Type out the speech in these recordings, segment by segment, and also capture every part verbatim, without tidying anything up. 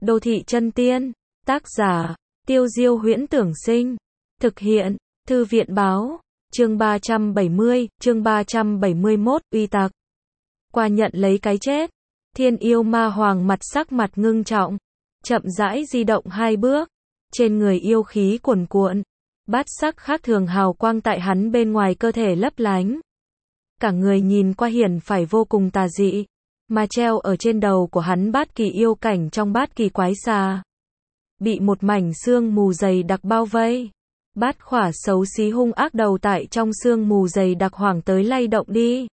Đô thị chân tiên. Tác giả, Tiêu Diêu Huyễn Tưởng Sinh. Thực hiện, Thư viện Báo. Chương ba trăm bảy mươi, chương ba trăm bảy mươi mốt, uy tặc. Qua nhận lấy cái chết. Thiên yêu ma hoàng mặt sắc mặt ngưng trọng. Chậm rãi di động hai bước. Trên người yêu khí cuồn cuộn. Bát sắc khác thường hào quang tại hắn bên ngoài cơ thể lấp lánh. Cả người nhìn qua hiển phải vô cùng tà dị. Mà treo ở trên đầu của hắn bát kỳ yêu cảnh trong bát kỳ quái xà. Bị một mảnh sương mù dày đặc bao vây. Bát khỏa xấu xí hung ác đầu tại trong sương mù dày đặc hoảng tới lay động đi.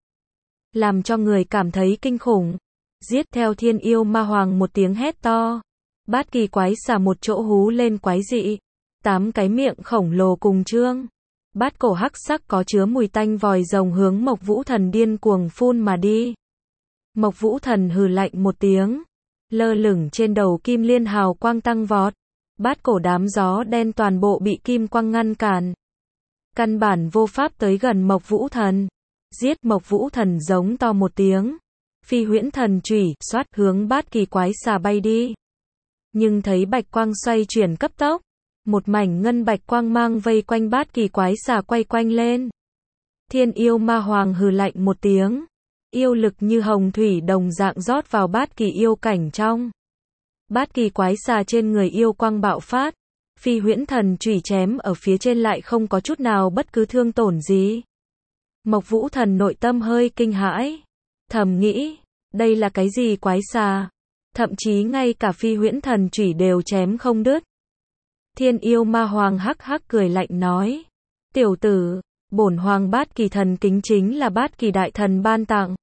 Làm cho người cảm thấy kinh khủng. Giết theo thiên yêu ma hoàng một tiếng hét to. Bát kỳ quái xà một chỗ hú lên quái dị. Tám cái miệng khổng lồ cùng trương. Bát cổ hắc sắc có chứa mùi tanh vòi rồng hướng Mộc Vũ Thần điên cuồng phun mà đi. Mộc Vũ Thần hừ lạnh một tiếng. Lơ lửng trên đầu kim liên hào quang tăng vọt. Bát cổ đám gió đen toàn bộ bị kim quang ngăn cản. Căn bản vô pháp tới gần Mộc Vũ Thần. Giết. Mộc Vũ Thần giống to một tiếng. Phi huyễn thần chủy, xoát hướng bát kỳ quái xà bay đi. Nhưng thấy bạch quang xoay chuyển cấp tốc. Một mảnh ngân bạch quang mang vây quanh bát kỳ quái xà quay quanh lên. Thiên yêu ma hoàng hừ lạnh một tiếng. Yêu lực như hồng thủy đồng dạng rót vào bát kỳ yêu cảnh trong. Bát kỳ quái xà trên người yêu quang bạo phát. Phi huyễn thần chủy chém ở phía trên lại không có chút nào bất cứ thương tổn gì. Mộc Vũ Thần nội tâm hơi kinh hãi. Thầm nghĩ, đây là cái gì quái xà? Thậm chí ngay cả phi huyễn thần chủy đều chém không đứt. Thiên yêu ma hoàng hắc hắc cười lạnh nói. Tiểu tử, bổn hoàng bát kỳ thần kính chính là bát kỳ đại thần ban tặng.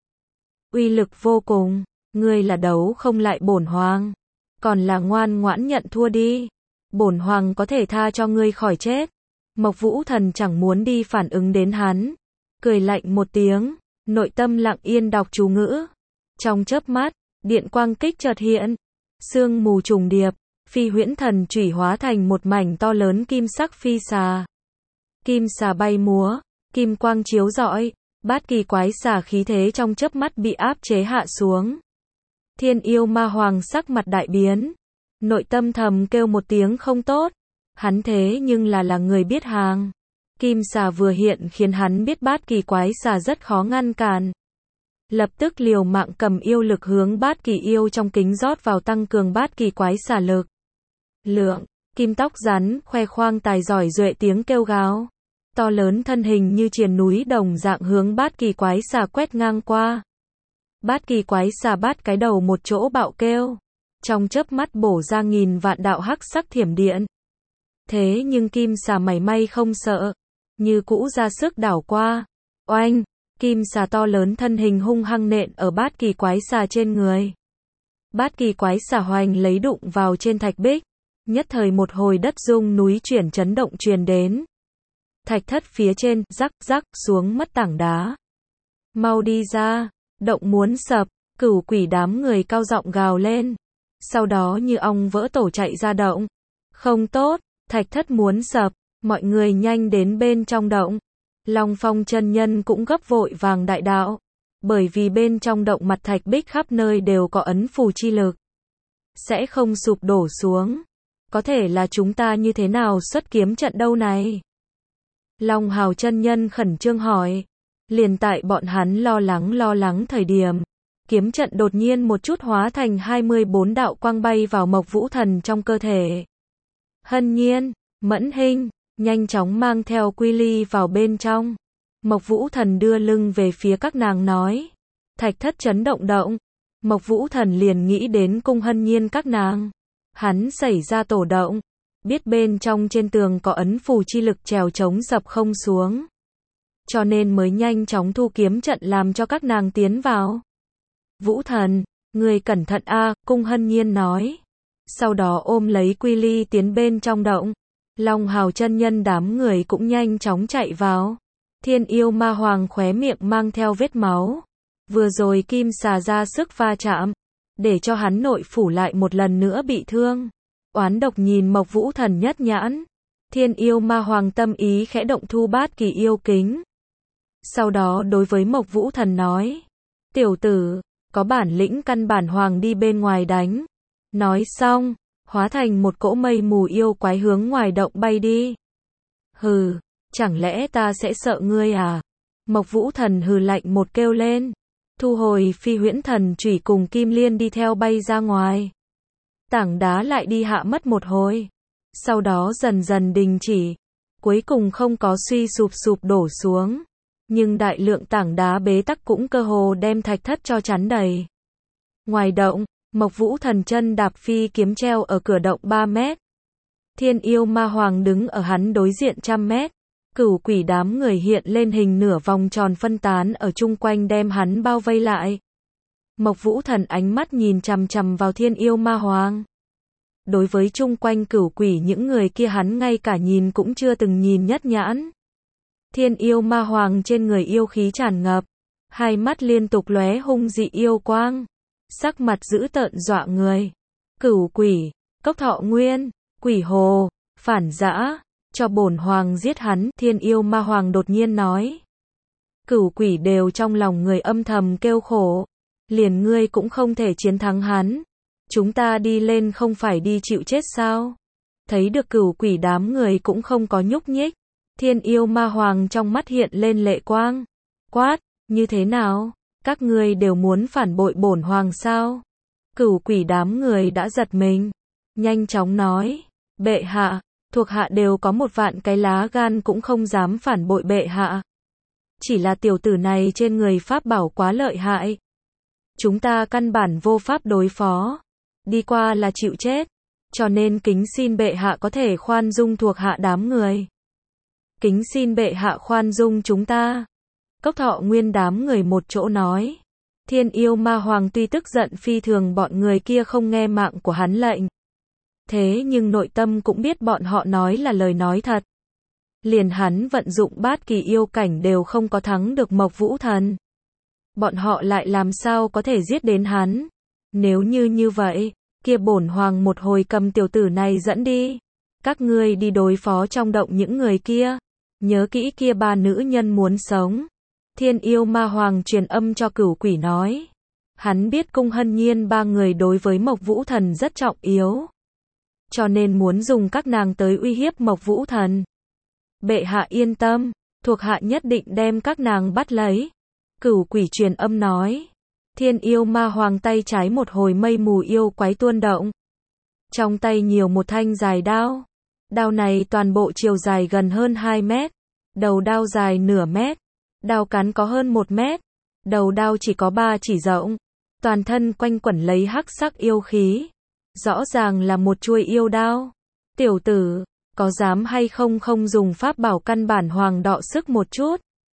Uy lực vô cùng, ngươi là đấu không lại bổn hoàng. Còn là ngoan ngoãn nhận thua đi. Bổn hoàng có thể tha cho ngươi khỏi chết. Mộc Vũ Thần chẳng muốn đi phản ứng đến hắn. Cười lạnh một tiếng, nội tâm lặng yên đọc chú ngữ. Trong chớp mắt, điện quang kích chợt hiện. Sương mù trùng điệp. Phi huyễn thần chủy hóa thành một mảnh to lớn kim sắc phi xà. Kim xà bay múa, kim quang chiếu rọi, bát kỳ quái xà khí thế trong chớp mắt bị áp chế hạ xuống. Thiên yêu ma hoàng sắc mặt đại biến, nội tâm thầm kêu một tiếng không tốt, hắn thế nhưng là là người biết hàng. Kim xà vừa hiện khiến hắn biết bát kỳ quái xà rất khó ngăn cản. Lập tức liều mạng cầm yêu lực hướng bát kỳ yêu trong kính rót vào tăng cường bát kỳ quái xà lực. Lượng, kim tóc rắn, khoe khoang tài giỏi duệ tiếng kêu gào. To lớn thân hình như triền núi đồng dạng hướng bát kỳ quái xà quét ngang qua. Bát kỳ quái xà bát cái đầu một chỗ bạo kêu. Trong chớp mắt bổ ra nghìn vạn đạo hắc sắc thiểm điện. Thế nhưng kim xà mảy may không sợ. Như cũ ra sức đảo qua. Oanh, kim xà to lớn thân hình hung hăng nện ở bát kỳ quái xà trên người. Bát kỳ quái xà hoành lấy đụng vào trên thạch bích. Nhất thời một hồi đất rung núi chuyển chấn động truyền đến. Thạch thất phía trên, rắc rắc, xuống mất tảng đá. Mau đi ra, động muốn sập, cửu quỷ đám người cao giọng gào lên. Sau đó như ong vỡ tổ chạy ra động. Không tốt, thạch thất muốn sập, mọi người nhanh đến bên trong động. Long Phong chân nhân cũng gấp vội vàng đại đạo. Bởi vì bên trong động mặt thạch bích khắp nơi đều có ấn phù chi lực. Sẽ không sụp đổ xuống. Có thể là chúng ta như thế nào xuất kiếm trận đâu này? Long Hào chân nhân khẩn trương hỏi. Liền tại bọn hắn lo lắng lo lắng thời điểm. Kiếm trận đột nhiên một chút hóa thành hai mươi bốn đạo quang bay vào Mộc Vũ Thần trong cơ thể. Hân Nhiên, Mẫn Hinh, nhanh chóng mang theo Quy Ly vào bên trong. Mộc Vũ Thần đưa lưng về phía các nàng nói. Thạch thất chấn động động. Mộc Vũ Thần liền nghĩ đến cung Hân Nhiên các nàng. Hắn xảy ra tổ động, biết bên trong trên tường có ấn phù chi lực trèo chống dập không xuống. Cho nên mới nhanh chóng thu kiếm trận làm cho các nàng tiến vào. Vũ Thần, người cẩn thận a, cung Hân Nhiên nói. Sau đó ôm lấy Quy Ly tiến bên trong động. Long Hào chân nhân đám người cũng nhanh chóng chạy vào. Thiên yêu ma hoàng khóe miệng mang theo vết máu. Vừa rồi kim xà ra sức va chạm. Để cho hắn nội phủ lại một lần nữa bị thương. Oán độc nhìn Mộc Vũ Thần nhất nhãn. Thiên yêu ma hoàng tâm ý khẽ động thu bát kỳ yêu kính. Sau đó đối với Mộc Vũ Thần nói. Tiểu tử, có bản lĩnh căn bản hoàng đi bên ngoài đánh. Nói xong, hóa thành một cỗ mây mù yêu quái hướng ngoài động bay đi. Hừ, chẳng lẽ ta sẽ sợ ngươi à? Mộc Vũ Thần hừ lạnh một kêu lên, thu hồi Phi Huyễn Thần chủy cùng Kim Liên đi theo bay ra ngoài. Tảng đá lại đi hạ mất một hồi, sau đó dần dần đình chỉ, cuối cùng không có suy sụp sụp đổ xuống, nhưng đại lượng tảng đá bế tắc cũng cơ hồ đem thạch thất cho chắn đầy. Ngoài động, Mộc Vũ Thần chân đạp phi kiếm treo ở cửa động ba mét. Thiên yêu ma hoàng đứng ở hắn đối diện trăm mét. Cửu quỷ đám người hiện lên hình nửa vòng tròn phân tán ở chung quanh đem hắn bao vây lại. Mộc Vũ Thần ánh mắt nhìn chằm chằm vào thiên yêu ma hoàng. Đối với chung quanh cửu quỷ những người kia hắn ngay cả nhìn cũng chưa từng nhìn nhất nhãn. Thiên yêu ma hoàng trên người yêu khí tràn ngập, hai mắt liên tục lóe hung dị yêu quang, sắc mặt dữ tợn dọa người. Cửu quỷ, Cốc Thọ Nguyên, Quỷ Hồ, phản dã, cho bổn hoàng giết hắn, thiên yêu ma hoàng đột nhiên nói. Cửu quỷ đều trong lòng người âm thầm kêu khổ, liền ngươi cũng không thể chiến thắng hắn, chúng ta đi lên không phải đi chịu chết sao? Thấy được cửu quỷ đám người cũng không có nhúc nhích, thiên yêu ma hoàng trong mắt hiện lên lệ quang, quát, như thế nào? Các ngươi đều muốn phản bội bổn hoàng sao? Cửu quỷ đám người đã giật mình, nhanh chóng nói, bệ hạ, thuộc hạ đều có một vạn cái lá gan cũng không dám phản bội bệ hạ. Chỉ là tiểu tử này trên người pháp bảo quá lợi hại. Chúng ta căn bản vô pháp đối phó. Đi qua là chịu chết. Cho nên kính xin bệ hạ có thể khoan dung thuộc hạ đám người. Kính xin bệ hạ khoan dung chúng ta. Cốc Thọ Nguyên đám người một chỗ nói. Thiên yêu ma hoàng tuy tức giận phi thường bọn người kia không nghe mạng của hắn lệnh. Thế nhưng nội tâm cũng biết bọn họ nói là lời nói thật. Liền hắn vận dụng bát kỳ yêu cảnh đều không có thắng được Mộc Vũ Thần. Bọn họ lại làm sao có thể giết đến hắn? Nếu như như vậy, kia bổn hoàng một hồi cầm tiểu tử này dẫn đi. Các ngươi đi đối phó trong động những người kia. Nhớ kỹ kia ba nữ nhân muốn sống. Thiên yêu ma hoàng truyền âm cho cửu quỷ nói. Hắn biết Cung Hân Nhiên ba người đối với Mộc Vũ Thần rất trọng yếu. Cho nên muốn dùng các nàng tới uy hiếp Mộc Vũ Thần. Bệ hạ yên tâm, thuộc hạ nhất định đem các nàng bắt lấy. Cửu quỷ truyền âm nói. Thiên yêu ma hoàng tay trái một hồi mây mù yêu quái tuôn động. Trong tay nhiều một thanh dài đao. Đao này toàn bộ chiều dài gần hơn hai mét. Đầu đao dài nửa mét. Đao cán có hơn một mét. Đầu đao chỉ có ba chỉ rộng. Toàn thân quanh quẩn lấy hắc sắc yêu khí. Rõ ràng là một chuôi yêu đao. Tiểu tử, có dám hay không không dùng pháp bảo căn bản hoàng đọ sức một chút.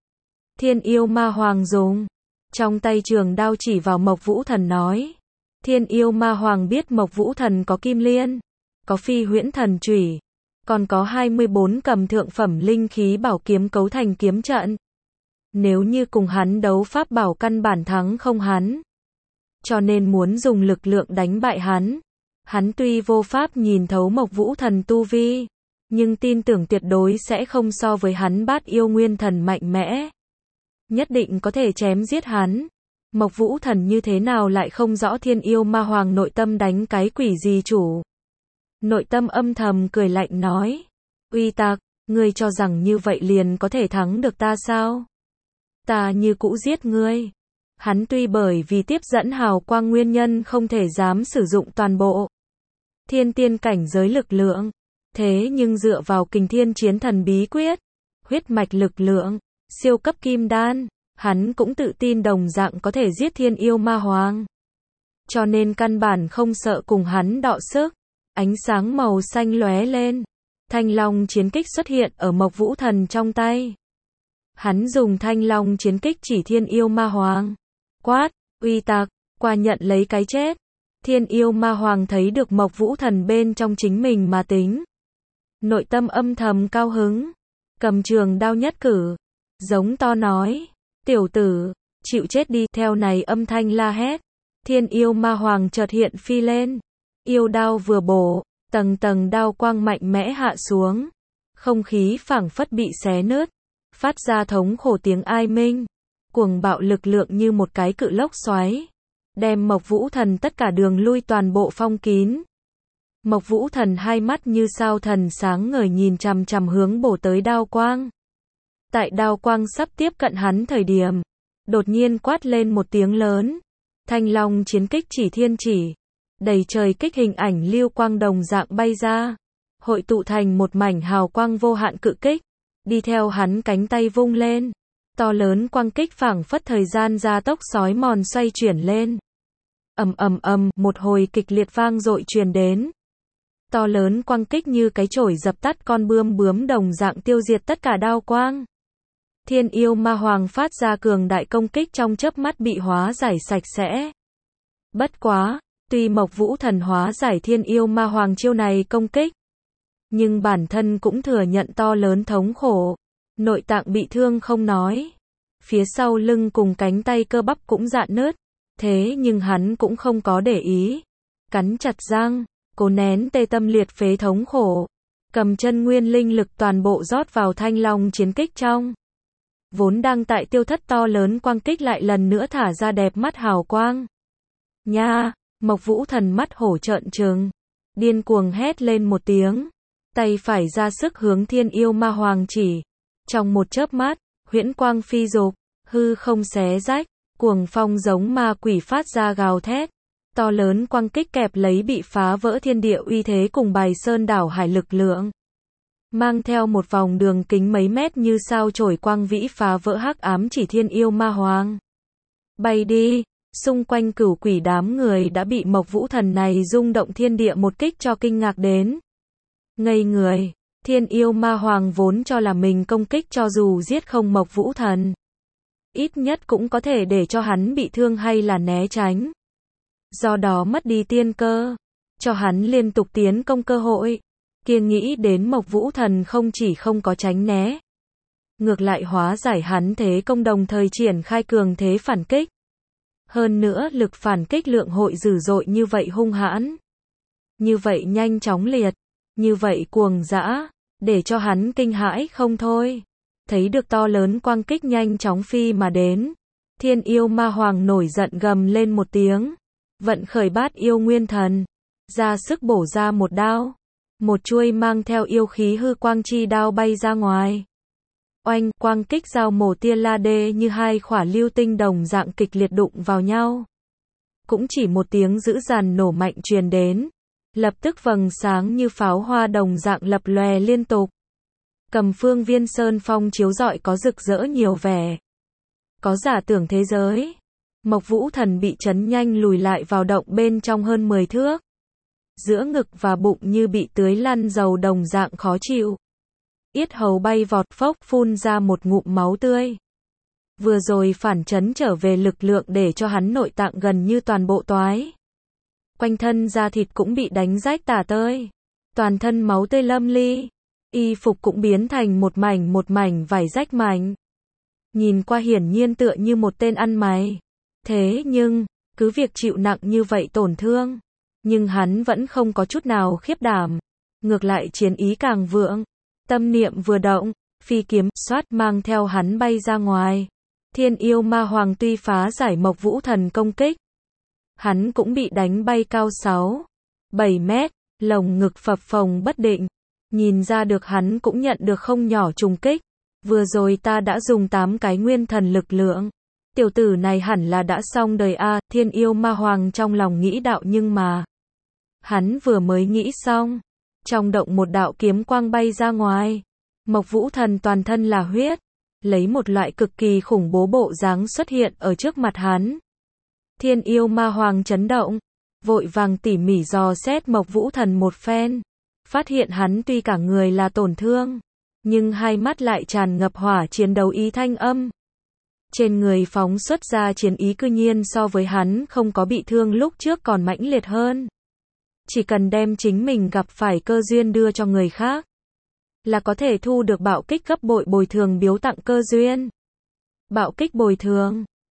Thiên yêu ma hoàng dùng. Trong tay trường đao chỉ vào Mộc Vũ Thần nói. Thiên yêu ma hoàng biết Mộc Vũ Thần có kim liên, có phi huyễn thần chủy, còn có hai mươi bốn cầm thượng phẩm linh khí bảo kiếm cấu thành kiếm trận. Nếu như cùng hắn đấu pháp bảo căn bản thắng không hắn. Cho nên muốn dùng lực lượng đánh bại hắn. Hắn tuy vô pháp nhìn thấu Mộc Vũ Thần tu vi, nhưng tin tưởng tuyệt đối sẽ không so với hắn bát yêu nguyên thần mạnh mẽ. Nhất định có thể chém giết hắn. Mộc Vũ Thần như thế nào lại không rõ thiên yêu ma hoàng nội tâm đánh cái quỷ gì chủ. Nội tâm âm thầm cười lạnh nói. Uy tặc, ngươi cho rằng như vậy liền có thể thắng được ta sao? Ta như cũ giết ngươi. Hắn tuy bởi vì tiếp dẫn hào quang nguyên nhân không thể dám sử dụng toàn bộ thiên tiên cảnh giới lực lượng. Thế nhưng dựa vào kình thiên chiến thần bí quyết, huyết mạch lực lượng, siêu cấp kim đan, hắn cũng tự tin đồng dạng có thể giết thiên yêu ma hoàng. Cho nên căn bản không sợ cùng hắn đọ sức. Ánh sáng màu xanh lóe lên. Thanh long chiến kích xuất hiện ở Mộc Vũ Thần trong tay. Hắn dùng thanh long chiến kích chỉ thiên yêu ma hoàng. Quát, uy tặc, qua nhận lấy cái chết. Thiên yêu ma hoàng thấy được Mộc Vũ Thần bên trong chính mình mà tính. Nội tâm âm thầm cao hứng. Cầm trường đao nhất cử. Giống to nói. Tiểu tử, chịu chết đi. Theo này âm thanh la hét. Thiên yêu ma hoàng chợt hiện phi lên. Yêu đao vừa bổ. Tầng tầng đao quang mạnh mẽ hạ xuống. Không khí phảng phất bị xé nứt. Phát ra thống khổ tiếng ai minh. Cuồng bạo lực lượng như một cái cự lốc xoáy. đem Mộc Vũ Thần tất cả đường lui toàn bộ phong kín. Mộc Vũ Thần hai mắt như sao thần sáng ngời nhìn chằm chằm hướng bổ tới đao quang. Tại đao quang sắp tiếp cận hắn thời điểm, đột nhiên quát lên một tiếng lớn. Thanh Long chiến kích chỉ thiên chỉ, đầy trời kích hình ảnh lưu quang đồng dạng bay ra, hội tụ thành một mảnh hào quang vô hạn cự kích, đi theo hắn cánh tay vung lên, to lớn quang kích phảng phất thời gian gia tốc sói mòn xoay chuyển lên. Ầm ầm ầm, một hồi kịch liệt vang dội truyền đến. To lớn quang kích như cái chổi dập tắt con bươm bướm đồng dạng tiêu diệt tất cả đao quang. Thiên yêu ma hoàng phát ra cường đại công kích trong chớp mắt bị hóa giải sạch sẽ. Bất quá, tuy Mộc Vũ Thần hóa giải thiên yêu ma hoàng chiêu này công kích, nhưng bản thân cũng thừa nhận to lớn thống khổ, nội tạng bị thương không nói, phía sau lưng cùng cánh tay cơ bắp cũng rạn nứt, thế nhưng hắn cũng không có để ý, cắn chặt răng, cố nén tê tâm liệt phế thống khổ, cầm chân nguyên linh lực toàn bộ rót vào Thanh Long chiến kích trong. Vốn đang tại tiêu thất to lớn quang kích lại lần nữa thả ra đẹp mắt hào quang. Nha, Mộc Vũ Thần mắt hổ trợn trừng, điên cuồng hét lên một tiếng, tay phải ra sức hướng thiên yêu ma hoàng chỉ. Trong một chớp mắt, huyễn quang phi dục, hư không xé rách, cuồng phong giống ma quỷ phát ra gào thét. To lớn quang kích kẹp lấy bị phá vỡ thiên địa uy thế cùng bài sơn đảo hải lực lượng. Mang theo một vòng đường kính mấy mét như sao chổi quang vĩ phá vỡ hắc ám chỉ thiên yêu ma hoàng. Bay đi, xung quanh cửu quỷ đám người đã bị Mộc Vũ Thần này rung động thiên địa một kích cho kinh ngạc đến. Ngây người, thiên yêu ma hoàng vốn cho là mình công kích cho dù giết không Mộc Vũ Thần, ít nhất cũng có thể để cho hắn bị thương hay là né tránh. Do đó mất đi tiên cơ, cho hắn liên tục tiến công cơ hội. Kia nghĩ đến Mộc Vũ Thần không chỉ không có tránh né, ngược lại hóa giải hắn thế công đồng thời triển khai cường thế phản kích. Hơn nữa lực phản kích lượng hội dữ dội như vậy hung hãn, như vậy nhanh chóng liệt, như vậy cuồng dã, để cho hắn kinh hãi không thôi. Thấy được to lớn quang kích nhanh chóng phi mà đến, thiên yêu ma hoàng nổi giận gầm lên một tiếng, vận khởi bát yêu nguyên thần, ra sức bổ ra một đao. Một chuôi mang theo yêu khí hư quang chi đao bay ra ngoài. Oanh, quang kích giao mổ tia la đê như hai khỏa lưu tinh đồng dạng kịch liệt đụng vào nhau. Cũng chỉ một tiếng dữ dằn nổ mạnh truyền đến. Lập tức vầng sáng như pháo hoa đồng dạng lập lòe liên tục. Cầm phương viên sơn phong chiếu rọi có rực rỡ nhiều vẻ. Có giả tưởng thế giới. Mộc Vũ Thần bị chấn nhanh lùi lại vào động bên trong hơn mười thước. Giữa ngực và bụng như bị tưới lăn dầu đồng dạng khó chịu. Yết hầu bay vọt phốc phun ra một ngụm máu tươi. Vừa rồi phản chấn trở về lực lượng để cho hắn nội tạng gần như toàn bộ toái. Quanh thân da thịt cũng bị đánh rách tả tơi. Toàn thân máu tươi lâm ly. Y phục cũng biến thành một mảnh một mảnh vải rách mảnh. Nhìn qua hiển nhiên tựa như một tên ăn mày. Thế nhưng, cứ việc chịu nặng như vậy tổn thương, nhưng hắn vẫn không có chút nào khiếp đảm, ngược lại chiến ý càng vượng, tâm niệm vừa động, phi kiếm xoát mang theo hắn bay ra ngoài. Thiên yêu ma hoàng tuy phá giải Mộc Vũ Thần công kích, hắn cũng bị đánh bay cao sáu, bảy mét, lồng ngực phập phồng bất định, nhìn ra được hắn cũng nhận được không nhỏ trùng kích. Vừa rồi ta đã dùng tám cái nguyên thần lực lượng, tiểu tử này hẳn là đã xong đời a. Thiên yêu ma hoàng trong lòng nghĩ đạo, nhưng mà hắn vừa mới nghĩ xong, trong động một đạo kiếm quang bay ra ngoài. Mộc Vũ Thần toàn thân là huyết, lấy một loại cực kỳ khủng bố bộ dáng xuất hiện ở trước mặt hắn. Thiên yêu ma hoàng chấn động, vội vàng tỉ mỉ dò xét Mộc Vũ Thần một phen, phát hiện hắn tuy cả người là tổn thương, nhưng hai mắt lại tràn ngập hỏa chiến đấu ý thanh âm. Trên người phóng xuất ra chiến ý cư nhiên so với hắn không có bị thương lúc trước còn mãnh liệt hơn. Chỉ cần đem chính mình gặp phải cơ duyên đưa cho người khác, là có thể thu được bạo kích gấp bội bồi thường biếu tặng cơ duyên. Bạo kích bồi thường,